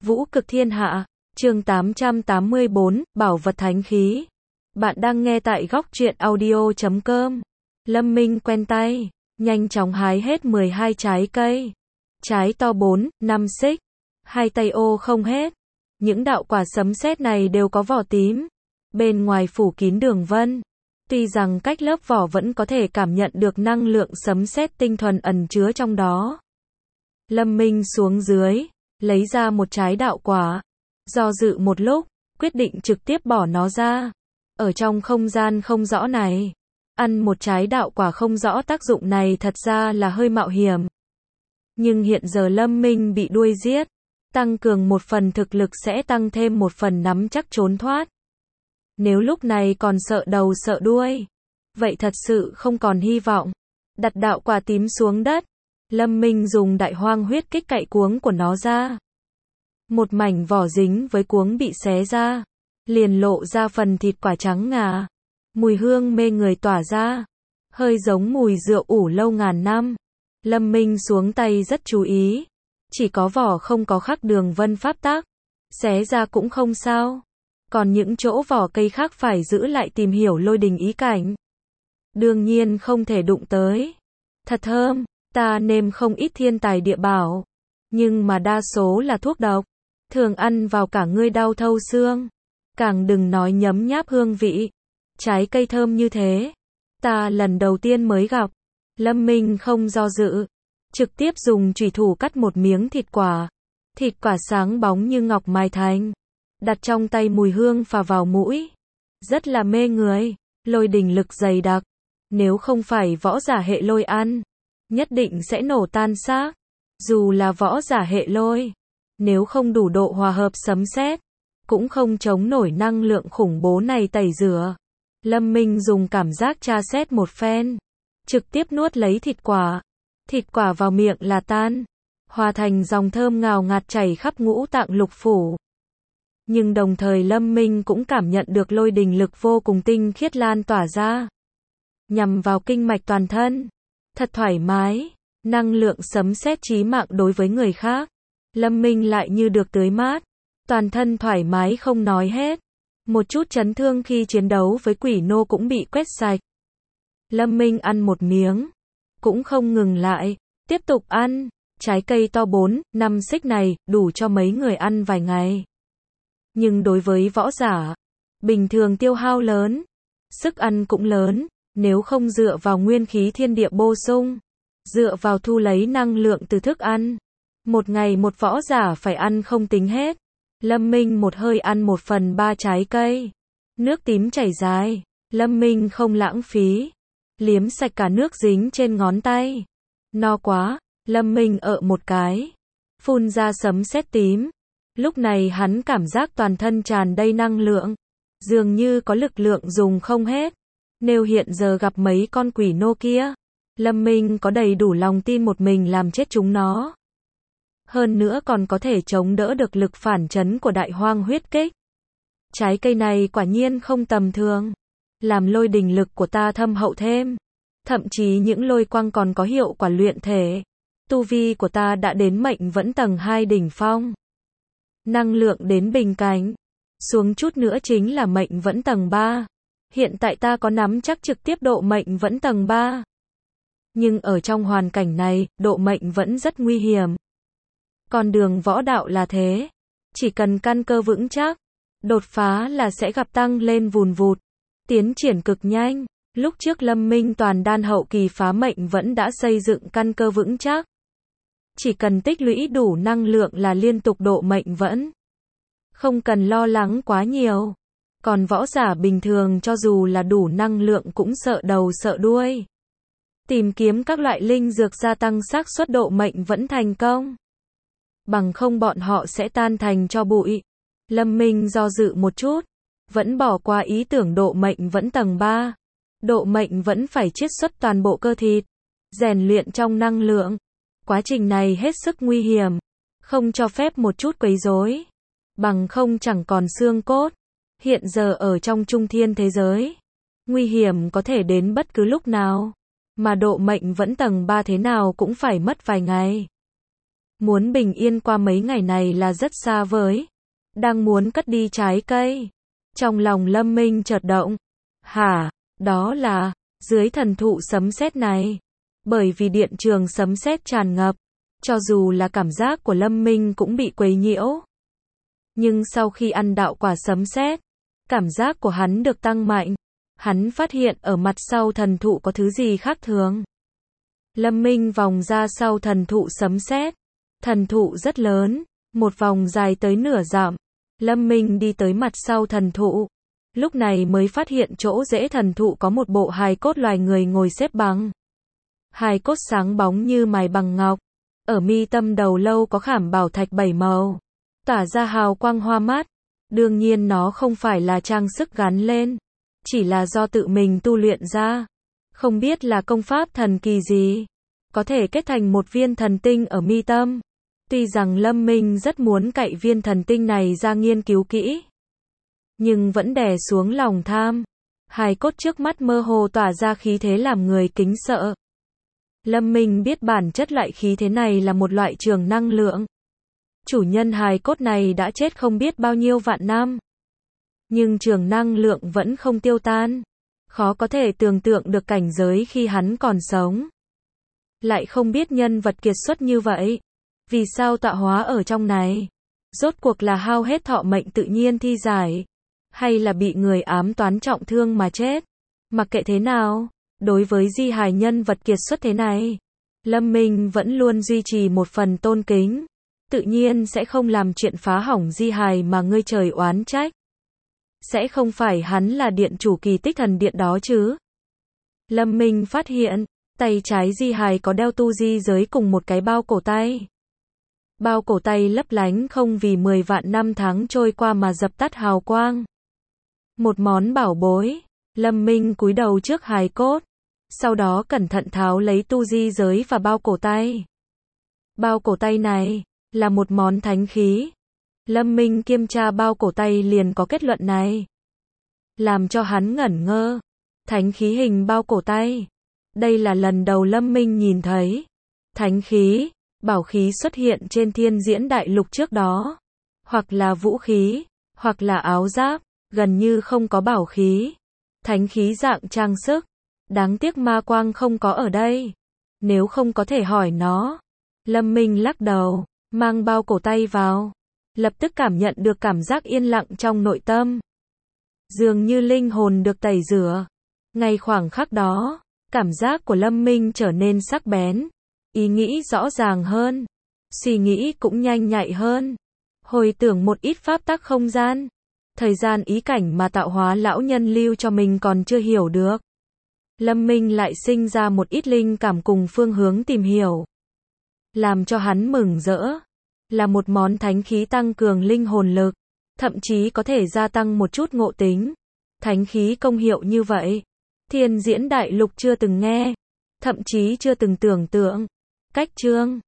Vũ cực thiên hạ, chương 884, Bảo vật thánh khí. Bạn đang nghe tại góc truyện audio.com. Lâm Minh quen tay, nhanh chóng hái hết 12 trái cây. Trái to 4, 5 xích, hai tay ô không hết. Những đạo quả sấm sét này đều có vỏ tím, bên ngoài phủ kín đường vân. Tuy rằng cách lớp vỏ vẫn có thể cảm nhận được năng lượng sấm sét tinh thuần ẩn chứa trong đó. Lâm Minh xuống dưới, lấy ra một trái đạo quả, do dự một lúc, quyết định trực tiếp bỏ nó ra. Ở trong không gian không rõ này, ăn một trái đạo quả không rõ tác dụng này thật ra là hơi mạo hiểm. Nhưng hiện giờ Lâm Minh bị đuôi giết, tăng cường một phần thực lực sẽ tăng thêm một phần nắm chắc trốn thoát. Nếu lúc này còn sợ đầu sợ đuôi, vậy thật sự không còn hy vọng. Đặt đạo quả tím xuống đất, Lâm Minh dùng đại hoang huyết kích cạy cuống của nó ra. Một mảnh vỏ dính với cuống bị xé ra, liền lộ ra phần thịt quả trắng ngà. Mùi hương mê người tỏa ra, hơi giống mùi rượu ủ lâu ngàn năm. Lâm Minh xuống tay rất chú ý, chỉ có vỏ không có khắc đường vân pháp tắc, xé ra cũng không sao. Còn những chỗ vỏ cây khác phải giữ lại tìm hiểu lôi đình ý cảnh. Đương nhiên không thể đụng tới. Thật thơm, ta nêm không ít thiên tài địa bảo, nhưng mà đa số là thuốc độc, thường ăn vào cả ngươi đau thâu xương. Càng đừng nói nhấm nháp hương vị. Trái cây thơm như thế, ta lần đầu tiên mới gặp. Lâm Minh không do dự, trực tiếp dùng chùy thủ cắt một miếng thịt quả. Thịt quả sáng bóng như ngọc mài thành, đặt trong tay mùi hương phả vào mũi, rất là mê người, lôi đình lực dày đặc. Nếu không phải võ giả hệ lôi ăn, nhất định sẽ nổ tan xác. Dù là võ giả hệ lôi, nếu không đủ độ hòa hợp sấm sét, cũng không chống nổi năng lượng khủng bố này tẩy rửa. Lâm Minh dùng cảm giác tra xét một phen, trực tiếp nuốt lấy thịt quả. Thịt quả vào miệng là tan, hòa thành dòng thơm ngào ngạt chảy khắp ngũ tạng lục phủ. Nhưng đồng thời Lâm Minh cũng cảm nhận được lôi đình lực vô cùng tinh khiết lan tỏa ra, nhằm vào kinh mạch toàn thân. Thật thoải mái, năng lượng sấm sét chí mạng đối với người khác, Lâm Minh lại như được tưới mát, toàn thân thoải mái không nói hết. Một chút chấn thương khi chiến đấu với quỷ nô cũng bị quét sạch. Lâm Minh ăn một miếng, cũng không ngừng lại, tiếp tục ăn. Trái cây to 4, 5 xích này, đủ cho mấy người ăn vài ngày. Nhưng đối với võ giả, bình thường tiêu hao lớn, sức ăn cũng lớn, nếu không dựa vào nguyên khí thiên địa bổ sung, dựa vào thu lấy năng lượng từ thức ăn, một ngày một võ giả phải ăn không tính hết. Lâm Minh một hơi ăn 1/3 trái cây. Nước tím chảy dài, Lâm Minh không lãng phí, liếm sạch cả nước dính trên ngón tay. No quá, Lâm Minh ợ một cái, phun ra sấm sét tím. Lúc này hắn cảm giác toàn thân tràn đầy năng lượng, dường như có lực lượng dùng không hết. Nếu hiện giờ gặp mấy con quỷ nô kia, Lâm Minh có đầy đủ lòng tin một mình làm chết chúng nó. Hơn nữa còn có thể chống đỡ được lực phản chấn của đại hoang huyết kích. Trái cây này quả nhiên không tầm thường, làm lôi đình lực của ta thâm hậu thêm. Thậm chí những lôi quang còn có hiệu quả luyện thể. Tu vi của ta đã đến mệnh vẫn tầng 2 đỉnh phong. Năng lượng đến bình cảnh. Xuống chút nữa chính là mệnh vẫn tầng 3. Hiện tại ta có nắm chắc trực tiếp độ mệnh vẫn tầng 3. Nhưng ở trong hoàn cảnh này, độ mệnh vẫn rất nguy hiểm. Con đường võ đạo là thế, chỉ cần căn cơ vững chắc, đột phá là sẽ gặp tăng lên vùn vụt, tiến triển cực nhanh. Lúc trước Lâm Minh toàn đan hậu kỳ phá mệnh vẫn đã xây dựng căn cơ vững chắc. Chỉ cần tích lũy đủ năng lượng là liên tục độ mệnh vẫn, không cần lo lắng quá nhiều. Còn võ giả bình thường cho dù là đủ năng lượng cũng sợ đầu sợ đuôi. Tìm kiếm các loại linh dược gia tăng xác suất độ mệnh vẫn thành công. Bằng không bọn họ sẽ tan thành tro bụi. Lâm Minh do dự một chút, vẫn bỏ qua ý tưởng độ mệnh vẫn tầng 3. Độ mệnh vẫn phải chiết xuất toàn bộ cơ thịt, rèn luyện trong năng lượng. Quá trình này hết sức nguy hiểm, không cho phép một chút quấy rối, bằng không chẳng còn xương cốt. Hiện giờ ở trong trung thiên thế giới, nguy hiểm có thể đến bất cứ lúc nào, mà độ mệnh vẫn tầng 3 thế nào cũng phải mất vài ngày. Muốn bình yên qua mấy ngày này là rất xa vời. Đang muốn cất đi trái cây. Trong lòng Lâm Minh chợt động. Hả? Đó là, dưới thần thụ sấm sét này. Bởi vì điện trường sấm sét tràn ngập, cho dù là cảm giác của Lâm Minh cũng bị quấy nhiễu. Nhưng sau khi ăn đạo quả sấm sét, cảm giác của hắn được tăng mạnh. Hắn phát hiện ở mặt sau thần thụ có thứ gì khác thường. Lâm Minh vòng ra sau thần thụ sấm sét. Thần thụ rất lớn, một vòng dài tới nửa dặm. Lâm Minh đi tới mặt sau thần thụ. Lúc này mới phát hiện chỗ rễ thần thụ có một bộ hài cốt loài người ngồi xếp bằng. Hài cốt sáng bóng như mài bằng ngọc. Ở mi tâm đầu lâu có khảm bảo thạch 7 màu. Tỏa ra hào quang hoa mắt. Đương nhiên nó không phải là trang sức gắn lên. Chỉ là do tự mình tu luyện ra. Không biết là công pháp thần kỳ gì. Có thể kết thành một viên thần tinh ở mi tâm. Tuy rằng Lâm Minh rất muốn cậy viên thần tinh này ra nghiên cứu kỹ. Nhưng vẫn đè xuống lòng tham. Hài cốt trước mắt mơ hồ tỏa ra khí thế làm người kính sợ. Lâm Minh biết bản chất loại khí thế này là một loại trường năng lượng. Chủ nhân hài cốt này đã chết không biết bao nhiêu vạn năm. Nhưng trường năng lượng vẫn không tiêu tan. Khó có thể tưởng tượng được cảnh giới khi hắn còn sống. Lại không biết nhân vật kiệt xuất như vậy. Vì sao tọa hóa ở trong này? Rốt cuộc là hao hết thọ mệnh tự nhiên thi giải? Hay là bị người ám toán trọng thương mà chết? Mặc kệ thế nào, đối với di hài nhân vật kiệt xuất thế này, Lâm Minh vẫn luôn duy trì một phần tôn kính. Tự nhiên sẽ không làm chuyện phá hỏng di hài mà ngươi trời oán trách. Sẽ không phải hắn là điện chủ kỳ tích thần điện đó chứ? Lâm Minh phát hiện, tay trái di hài có đeo tu di giới cùng một cái bao cổ tay. Bao cổ tay lấp lánh không vì 10 vạn năm tháng trôi qua mà dập tắt hào quang. Một món bảo bối. Lâm Minh cúi đầu trước hài cốt. Sau đó cẩn thận tháo lấy tu di giới và bao cổ tay. Bao cổ tay này là một món thánh khí. Lâm Minh kiểm tra bao cổ tay liền có kết luận này. Làm cho hắn ngẩn ngơ. Thánh khí hình bao cổ tay. Đây là lần đầu Lâm Minh nhìn thấy. Thánh khí, bảo khí xuất hiện trên thiên diễn đại lục trước đó. Hoặc là vũ khí, hoặc là áo giáp, gần như không có bảo khí. Thánh khí dạng trang sức. Đáng tiếc ma quang không có ở đây. Nếu không có thể hỏi nó. Lâm Minh lắc đầu, mang bao cổ tay vào. Lập tức cảm nhận được cảm giác yên lặng trong nội tâm. Dường như linh hồn được tẩy rửa. Ngay khoảng khắc đó, cảm giác của Lâm Minh trở nên sắc bén. Ý nghĩ rõ ràng hơn. Suy nghĩ cũng nhanh nhạy hơn. Hồi tưởng một ít pháp tắc không gian. Thời gian ý cảnh mà tạo hóa lão nhân lưu cho mình còn chưa hiểu được. Lâm Minh lại sinh ra một ít linh cảm cùng phương hướng tìm hiểu. Làm cho hắn mừng rỡ. Là một món thánh khí tăng cường linh hồn lực. Thậm chí có thể gia tăng một chút ngộ tính. Thánh khí công hiệu như vậy. Thiên diễn đại lục chưa từng nghe. Thậm chí chưa từng tưởng tượng. Cách chương